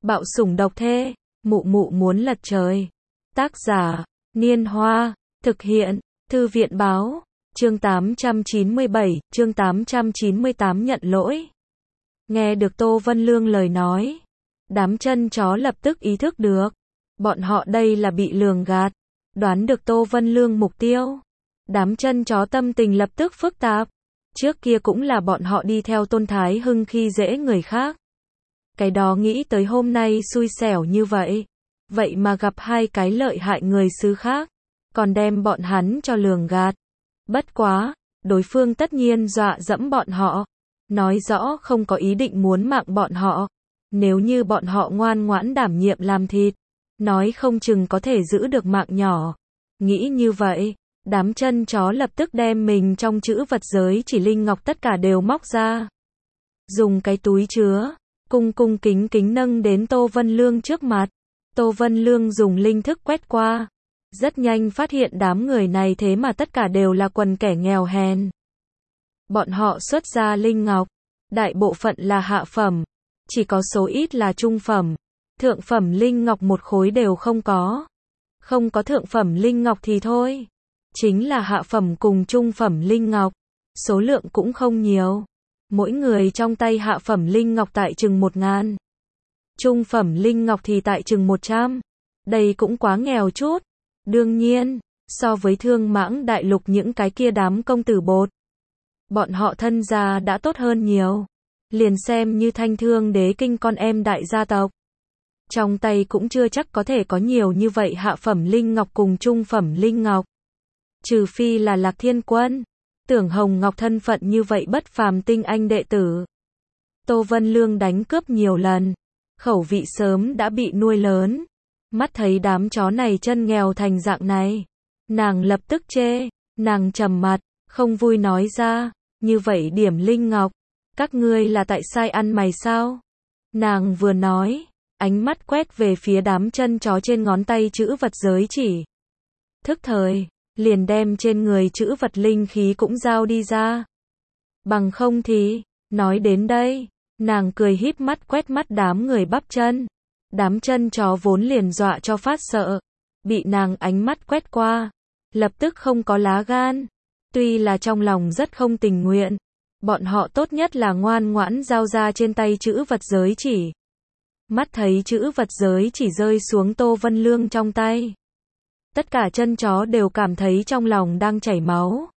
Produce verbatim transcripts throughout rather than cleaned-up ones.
Bạo sủng độc thê, mụ mụ muốn lật trời. Tác giả, Niên Hoa, thực hiện, Thư viện Báo, chương tám trăm chín mươi bảy, chương tám trăm chín mươi tám nhận lỗi. Nghe được Tô Vân Lương lời nói, đám chân chó lập tức ý thức được, bọn họ đây là bị lường gạt, đoán được Tô Vân Lương mục tiêu. Đám chân chó tâm tình lập tức phức tạp, trước kia cũng là bọn họ đi theo Tôn Thái Hưng khi dễ người khác. Cái đó nghĩ tới hôm nay xui xẻo như vậy, vậy mà gặp hai cái lợi hại người xứ khác, còn đem bọn hắn cho lường gạt. Bất quá, đối phương tất nhiên dọa dẫm bọn họ, nói rõ không có ý định muốn mạng bọn họ. Nếu như bọn họ ngoan ngoãn đảm nhiệm làm thịt, nói không chừng có thể giữ được mạng nhỏ. Nghĩ như vậy, đám chân chó lập tức đem mình trong chữ vật giới chỉ linh ngọc tất cả đều móc ra. Dùng cái túi chứa, cung cung kính kính nâng đến Tô Vân Lương trước mặt. Tô Vân Lương dùng linh thức quét qua, rất nhanh phát hiện đám người này thế mà tất cả đều là quần kẻ nghèo hèn. Bọn họ xuất ra linh ngọc, đại bộ phận là hạ phẩm, chỉ có số ít là trung phẩm, thượng phẩm linh ngọc một khối đều không có. Không có thượng phẩm linh ngọc thì thôi, chính là hạ phẩm cùng trung phẩm linh ngọc, số lượng cũng không nhiều. Mỗi người trong tay hạ phẩm linh ngọc tại chừng một ngàn, trung phẩm linh ngọc thì tại chừng một trăm. Đây cũng quá nghèo chút. Đương nhiên, so với Thương Mãng Đại Lục những cái kia đám công tử bột, bọn họ thân gia đã tốt hơn nhiều. Liền xem như Thanh Thương Đế Kinh con em đại gia tộc, trong tay cũng chưa chắc có thể có nhiều như vậy hạ phẩm linh ngọc cùng trung phẩm linh ngọc. Trừ phi là Lạc Thiên Quân, Tưởng Hồng Ngọc thân phận như vậy bất phàm tinh anh đệ tử. Tô Vân Lương đánh cướp nhiều lần, khẩu vị sớm đã bị nuôi lớn. Mắt thấy đám chó này chân nghèo thành dạng này, nàng lập tức chê, nàng trầm mặt, không vui nói ra, như vậy điểm linh ngọc, các ngươi là tại sai ăn mày sao? Nàng vừa nói, ánh mắt quét về phía đám chân chó trên ngón tay chữ vật giới chỉ. Thức thời, liền đem trên người chữ vật linh khí cũng giao đi ra. Bằng không thì, nói đến đây, nàng cười híp mắt quét mắt đám người bắp chân. Đám chân chó vốn liền dọa cho phát sợ, bị nàng ánh mắt quét qua, lập tức không có lá gan. Tuy là trong lòng rất không tình nguyện, bọn họ tốt nhất là ngoan ngoãn giao ra trên tay chữ vật giới chỉ. Mắt thấy chữ vật giới chỉ rơi xuống Tô Vân Lương trong tay, tất cả chân chó đều cảm thấy trong lòng đang chảy máu.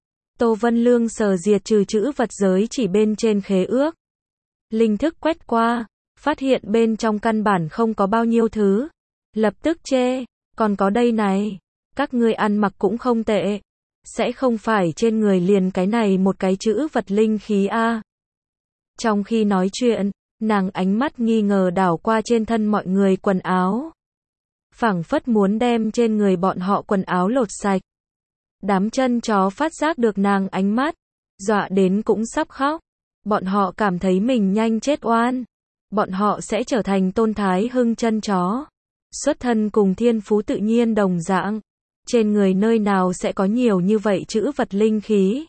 Tô Vân Lương sờ diệt trừ chữ vật giới chỉ bên trên khế ước, linh thức quét qua, phát hiện bên trong căn bản không có bao nhiêu thứ, lập tức chê, còn có đây này, các ngươi ăn mặc cũng không tệ, sẽ không phải trên người liền cái này một cái chữ vật linh khí a? À? Trong khi nói chuyện, nàng ánh mắt nghi ngờ đảo qua trên thân mọi người quần áo, phảng phất muốn đem trên người bọn họ quần áo lột sạch. Đám chân chó phát giác được nàng ánh mắt, dọa đến cũng sắp khóc, bọn họ cảm thấy mình nhanh chết oan. Bọn họ sẽ trở thành Tôn Thái Hưng chân chó, xuất thân cùng thiên phú tự nhiên đồng dạng, trên người nơi nào sẽ có nhiều như vậy chữ vật linh khí.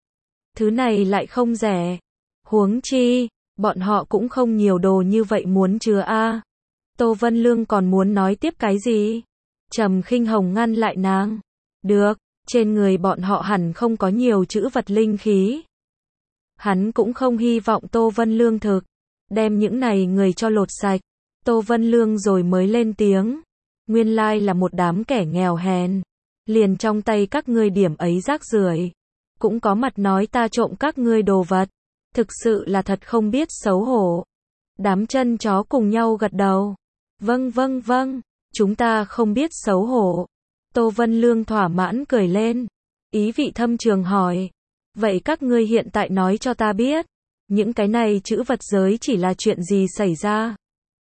Thứ này lại không rẻ, huống chi, bọn họ cũng không nhiều đồ như vậy muốn chứa a. À. Tô Vân Lương còn muốn nói tiếp cái gì? Trầm Khinh Hồng ngăn lại nàng. Được, trên người bọn họ hẳn không có nhiều chữ vật linh khí. Hắn cũng không hy vọng Tô Vân Lương thực đem những này người cho lột sạch. Tô Vân Lương rồi mới lên tiếng, nguyên lai là một đám kẻ nghèo hèn, liền trong tay các ngươi điểm ấy rác rưởi, cũng có mặt nói ta trộm các ngươi đồ vật, thực sự là thật không biết xấu hổ. Đám chân chó cùng nhau gật đầu, vâng vâng vâng, chúng ta không biết xấu hổ. Tô Vân Lương thỏa mãn cười lên, ý vị thâm trường hỏi, vậy các ngươi hiện tại nói cho ta biết, những cái này chữ vật giới chỉ là chuyện gì xảy ra?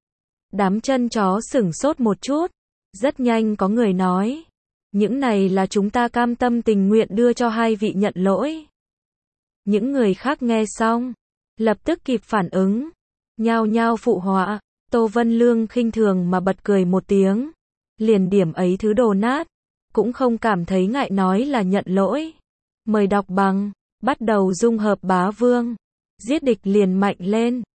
Đám chân chó sửng sốt một chút, rất nhanh có người nói, những này là chúng ta cam tâm tình nguyện đưa cho hai vị nhận lỗi. Những người khác nghe xong, lập tức kịp phản ứng, nhao nhao phụ họa. Tô Vân Lương khinh thường mà bật cười một tiếng, liền điểm ấy thứ đồ nát, cũng không cảm thấy ngại nói là nhận lỗi. Mời đọc bằng, bắt đầu dung hợp bá vương, giết địch liền mạnh lên.